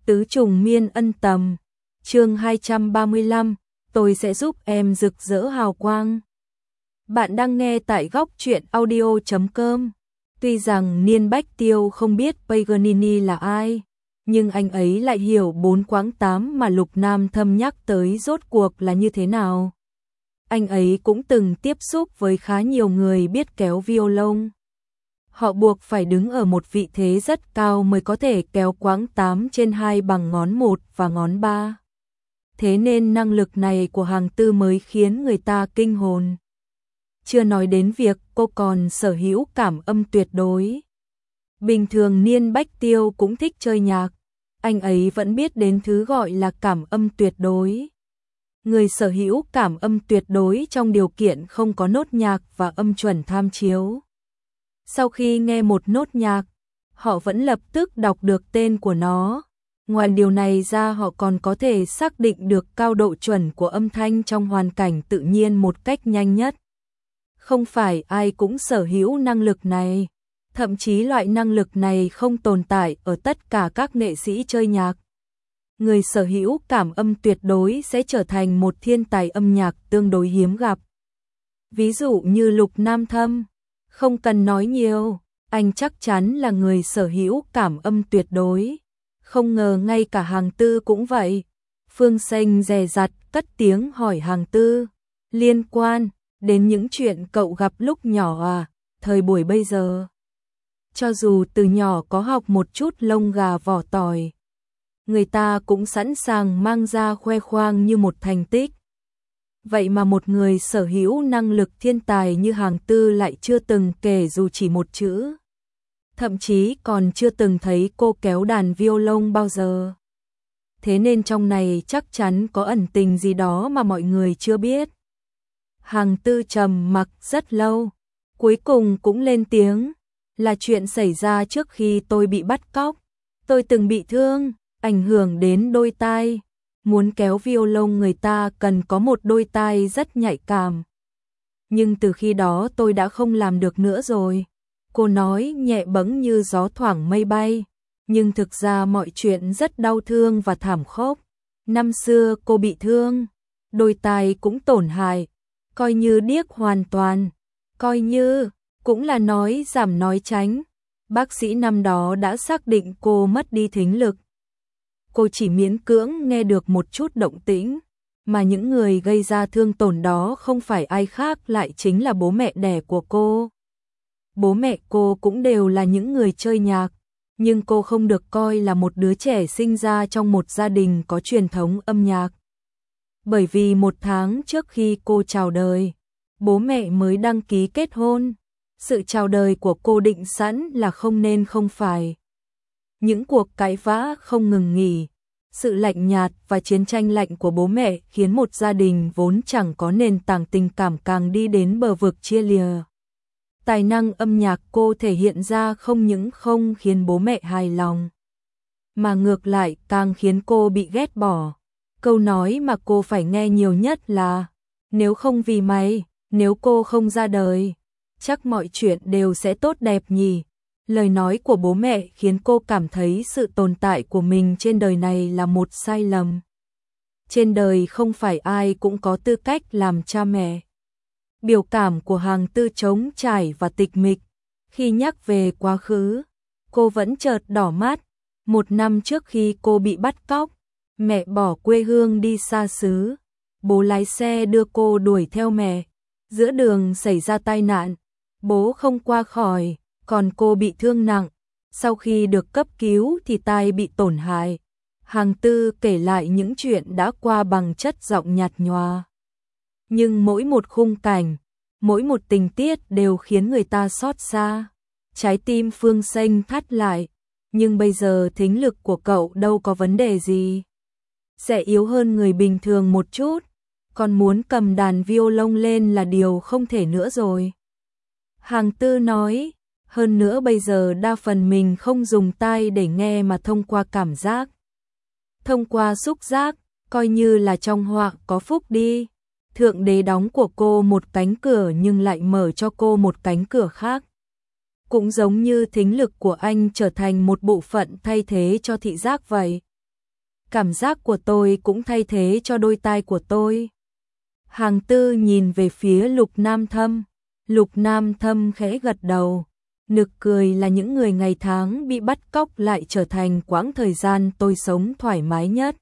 Tứ trùng miên ân tầm. Chương 235, tôi sẽ giúp em rực rỡ hào quang. Bạn đang nghe tại góc truyện audio.com. Tuy rằng Niên Bách Tiêu không biết Paganini là ai, nhưng anh ấy lại hiểu 4 quãng 8 mà Lục Nam Thâm nhắc tới rốt cuộc là như thế nào. Anh ấy cũng từng tiếp xúc với khá nhiều người biết kéo violon. Họ buộc phải đứng ở một vị thế rất cao mới có thể kéo quãng 8 trên 2 bằng ngón 1 và ngón 3. Thế nên năng lực này của Hàng Tư mới khiến người ta kinh hồn. Chưa nói đến việc cô còn sở hữu cảm âm tuyệt đối. Bình thường Niên Bách Tiêu cũng thích chơi nhạc, anh ấy vẫn biết đến thứ gọi là cảm âm tuyệt đối. Người sở hữu cảm âm tuyệt đối trong điều kiện không có nốt nhạc và âm chuẩn tham chiếu. Sau khi nghe một nốt nhạc, họ vẫn lập tức đọc được tên của nó. Ngoài điều này ra, họ còn có thể xác định được cao độ chuẩn của âm thanh trong hoàn cảnh tự nhiên một cách nhanh nhất. Không phải ai cũng sở hữu năng lực này, thậm chí loại năng lực này không tồn tại ở tất cả các nghệ sĩ chơi nhạc. Người sở hữu cảm âm tuyệt đối sẽ trở thành một thiên tài âm nhạc tương đối hiếm gặp. Ví dụ như Lục Nam Thâm, không cần nói nhiều, anh chắc chắn là người sở hữu cảm âm tuyệt đối. Không ngờ ngay cả Hàng Tư cũng vậy. Phương Xanh dè dặt cất tiếng hỏi Hàng Tư, liên quan đến những chuyện cậu gặp lúc nhỏ à, thời buổi bây giờ. Cho dù từ nhỏ có học một chút lông gà vỏ tỏi, người ta cũng sẵn sàng mang ra khoe khoang như một thành tích. Vậy mà một người sở hữu năng lực thiên tài như Hàng Tư lại chưa từng kể dù chỉ một chữ. Thậm chí còn chưa từng thấy cô kéo đàn violon bao giờ. Thế nên trong này chắc chắn có ẩn tình gì đó mà mọi người chưa biết. Hàng Tư trầm mặc rất lâu, cuối cùng cũng lên tiếng, là chuyện xảy ra trước khi tôi bị bắt cóc. Tôi từng bị thương, ảnh hưởng đến đôi tai. Muốn kéo violon người ta cần có một đôi tai rất nhạy cảm. Nhưng từ khi đó tôi đã không làm được nữa rồi. Cô nói nhẹ bẫng như gió thoảng mây bay, nhưng thực ra mọi chuyện rất đau thương và thảm khốc. Năm xưa cô bị thương, đôi tai cũng tổn hại, coi như điếc hoàn toàn, coi như cũng là nói giảm nói tránh. Bác sĩ năm đó đã xác định cô mất đi thính lực. Cô chỉ miễn cưỡng nghe được một chút động tĩnh, mà những người gây ra thương tổn đó không phải ai khác lại chính là bố mẹ đẻ của cô. Bố mẹ cô cũng đều là những người chơi nhạc, nhưng cô không được coi là một đứa trẻ sinh ra trong một gia đình có truyền thống âm nhạc. Bởi vì 1 tháng trước khi cô chào đời, bố mẹ mới đăng ký kết hôn. Sự chào đời của cô định sẵn là không nên không phải. Những cuộc cãi vã không ngừng nghỉ, sự lạnh nhạt và chiến tranh lạnh của bố mẹ khiến một gia đình vốn chẳng có nền tảng tình cảm càng đi đến bờ vực chia lìa. Tài năng âm nhạc cô thể hiện ra không những không khiến bố mẹ hài lòng, mà ngược lại càng khiến cô bị ghét bỏ. Câu nói mà cô phải nghe nhiều nhất là, nếu không vì mày, nếu cô không ra đời, chắc mọi chuyện đều sẽ tốt đẹp nhỉ. Lời nói của bố mẹ khiến cô cảm thấy sự tồn tại của mình trên đời này là một sai lầm. Trên đời không phải ai cũng có tư cách làm cha mẹ. Biểu cảm của Hàng Tư trống trải và tịch mịch. Khi nhắc về quá khứ, cô vẫn chợt đỏ mắt. 1 năm trước khi cô bị bắt cóc, mẹ bỏ quê hương đi xa xứ. Bố lái xe đưa cô đuổi theo mẹ. Giữa đường xảy ra tai nạn, bố không qua khỏi, còn cô bị thương nặng. Sau khi được cấp cứu thì tai bị tổn hại. Hàng Tư kể lại những chuyện đã qua bằng chất giọng nhạt nhòa. Nhưng mỗi một khung cảnh, mỗi một tình tiết đều khiến người ta xót xa. Trái tim Phương Xanh thắt lại. Nhưng bây giờ thính lực của cậu đâu có vấn đề gì. Sẽ yếu hơn người bình thường một chút. Còn muốn cầm đàn violon lên là điều không thể nữa rồi. Hàng Tư nói, hơn nữa bây giờ đa phần mình không dùng tai để nghe mà thông qua cảm giác. Thông qua xúc giác, coi như là trong họa có phúc đi. Thượng đế đóng của cô một cánh cửa nhưng lại mở cho cô một cánh cửa khác. Cũng giống như thính lực của anh trở thành một bộ phận thay thế cho thị giác vậy. cảm giác của tôi cũng thay thế cho đôi tai của tôi. Hàng Tư nhìn về phía Lục Nam Thâm. Lục Nam Thâm khẽ gật đầu. Nực cười là những người ngày tháng bị bắt cóc lại trở thành quãng thời gian tôi sống thoải mái nhất.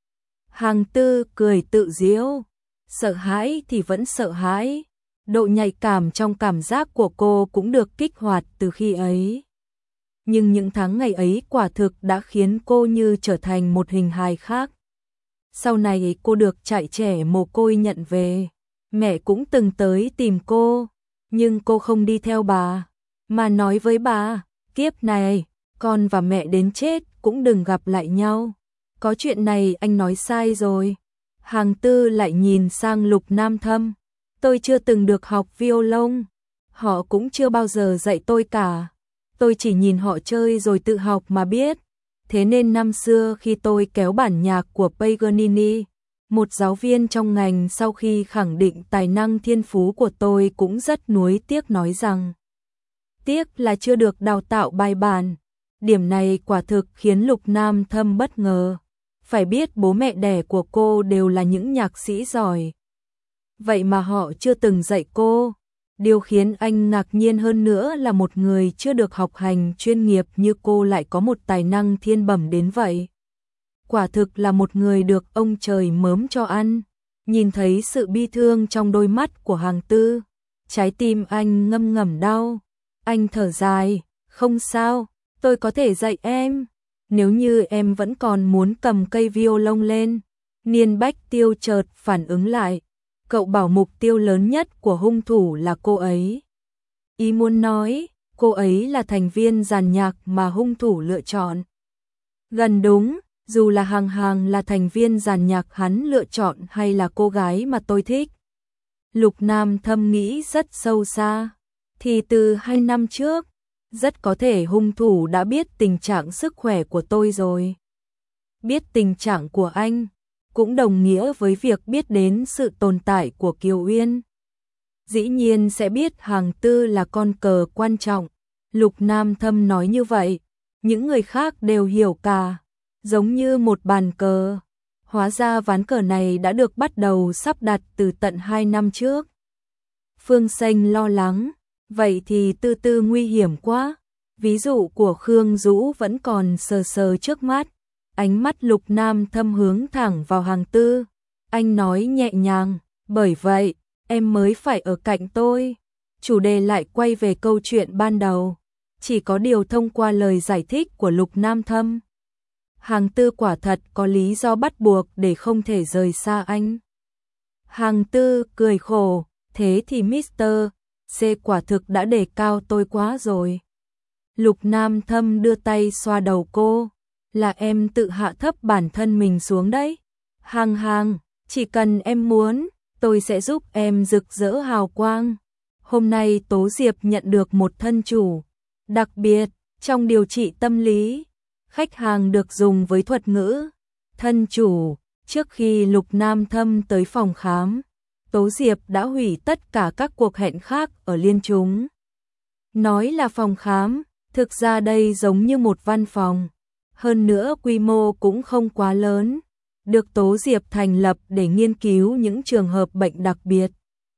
Hàng Tư cười tự giễu. Sợ hãi thì vẫn sợ hãi. Độ nhạy cảm trong cảm giác của cô cũng được kích hoạt từ khi ấy. Nhưng những tháng ngày ấy quả thực đã khiến cô như trở thành một hình hài khác. Sau này cô được trại trẻ mồ côi nhận về. Mẹ cũng từng tới tìm cô, nhưng cô không đi theo bà, mà nói với bà, kiếp này, con và mẹ đến chết cũng đừng gặp lại nhau. Có chuyện này anh nói sai rồi. Hàng Tư lại nhìn sang Lục Nam Thâm. Tôi chưa từng được học violon, họ cũng chưa bao giờ dạy tôi cả. Tôi chỉ nhìn họ chơi rồi tự học mà biết. Thế nên năm xưa khi tôi kéo bản nhạc của Paganini, một giáo viên trong ngành sau khi khẳng định tài năng thiên phú của tôi cũng rất nuối tiếc nói rằng tiếc là chưa được đào tạo bài bản. Điểm này quả thực khiến Lục Nam Thâm bất ngờ. Phải biết bố mẹ đẻ của cô đều là những nhạc sĩ giỏi. Vậy mà họ chưa từng dạy cô. Điều khiến anh ngạc nhiên hơn nữa là một người chưa được học hành chuyên nghiệp như cô lại có một tài năng thiên bẩm đến vậy. Quả thực là một người được ông trời mớm cho ăn. Nhìn thấy sự bi thương trong đôi mắt của Hàng Tư, trái tim anh ngâm ngầm đau. Anh thở dài, không sao, tôi có thể dạy em. Nếu như em vẫn còn muốn cầm cây violon lên. Niên Bách Tiêu chợt phản ứng lại. Cậu bảo mục tiêu lớn nhất của hung thủ là cô ấy. Ý muốn nói, cô ấy là thành viên dàn nhạc mà hung thủ lựa chọn. Gần đúng, dù là Hàng Hàng là thành viên dàn nhạc hắn lựa chọn hay là cô gái mà tôi thích. Lục Nam Thâm nghĩ rất sâu xa. Thì từ 2 năm trước, rất có thể hung thủ đã biết tình trạng sức khỏe của tôi rồi. Biết tình trạng của anh cũng đồng nghĩa với việc biết đến sự tồn tại của Kiều Uyên. Dĩ nhiên sẽ biết Hàng Tư là con cờ quan trọng. Lục Nam Thâm nói như vậy, những người khác đều hiểu cả, giống như một bàn cờ. Hóa ra ván cờ này đã được bắt đầu sắp đặt từ tận 2 năm trước. Phương Xanh lo lắng, vậy thì Tư Tư nguy hiểm quá. Ví dụ của Khương Dũ vẫn còn sờ sờ trước mắt. Ánh mắt Lục Nam Thâm hướng thẳng vào Hàng Tư. Anh nói nhẹ nhàng, bởi vậy, em mới phải ở cạnh tôi. Chủ đề lại quay về câu chuyện ban đầu. Chỉ có điều thông qua lời giải thích của Lục Nam Thâm, Hàng Tư quả thật có lý do bắt buộc để không thể rời xa anh. Hàng Tư cười khổ, thế thì Mr. C quả thực đã đề cao tôi quá rồi. Lục Nam Thâm đưa tay xoa đầu cô. Là em tự hạ thấp bản thân mình xuống đấy. Hàng Hàng, chỉ cần em muốn, tôi sẽ giúp em rực rỡ hào quang. Hôm nay Tố Diệp nhận được một thân chủ. Đặc biệt, trong điều trị tâm lý, khách hàng được dùng với thuật ngữ thân chủ. Trước khi Lục Nam Thâm tới phòng khám, Tố Diệp đã hủy tất cả các cuộc hẹn khác ở Liên Chúng. Nói là phòng khám, thực ra đây giống như một văn phòng. Hơn nữa quy mô cũng không quá lớn, được Tố Diệp thành lập để nghiên cứu những trường hợp bệnh đặc biệt.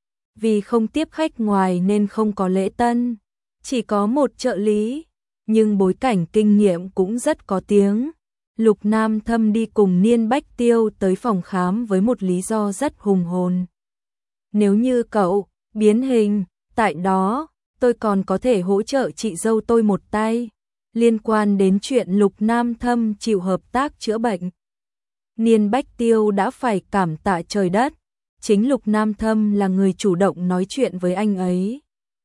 Vì không tiếp khách ngoài nên không có lễ tân, chỉ có một trợ lý, nhưng bối cảnh kinh nghiệm cũng rất có tiếng. Lục Nam Thâm đi cùng Niên Bách Tiêu tới phòng khám với một lý do rất hùng hồn. Nếu như cậu biến hình, tại đó, tôi còn có thể hỗ trợ chị dâu tôi một tay. Liên quan đến chuyện Lục Nam Thâm chịu hợp tác chữa bệnh, Niên Bách Tiêu đã phải cảm tạ trời đất. Chính Lục Nam Thâm là người chủ động nói chuyện với anh ấy.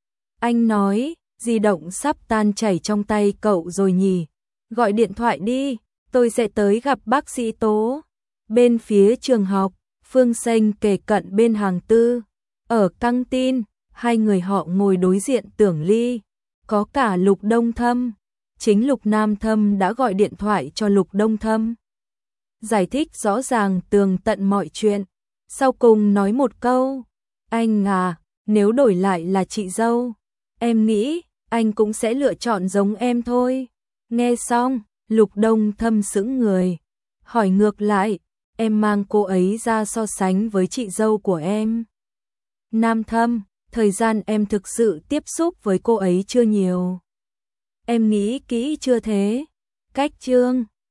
Anh nói, di động sắp tan chảy trong tay cậu rồi nhỉ. Gọi điện thoại đi, tôi sẽ tới gặp bác sĩ Tố. Bên phía trường học, Phương Xanh kề cận bên Hàng Tư. Ở căng tin, hai người họ ngồi đối diện Tưởng Ly. Có cả Lục Đông Thâm. Chính Lục Nam Thâm đã gọi điện thoại cho Lục Đông Thâm. Giải thích rõ ràng tường tận mọi chuyện. Sau cùng nói một câu. Anh à, nếu đổi lại là chị dâu, em nghĩ anh cũng sẽ lựa chọn giống em thôi. Nghe xong, Lục Đông Thâm sững người. Hỏi ngược lại, em mang cô ấy ra so sánh với chị dâu của em. Nam Thâm, thời gian em thực sự tiếp xúc với cô ấy chưa nhiều. Em nghĩ kỹ chưa thế? Cách chương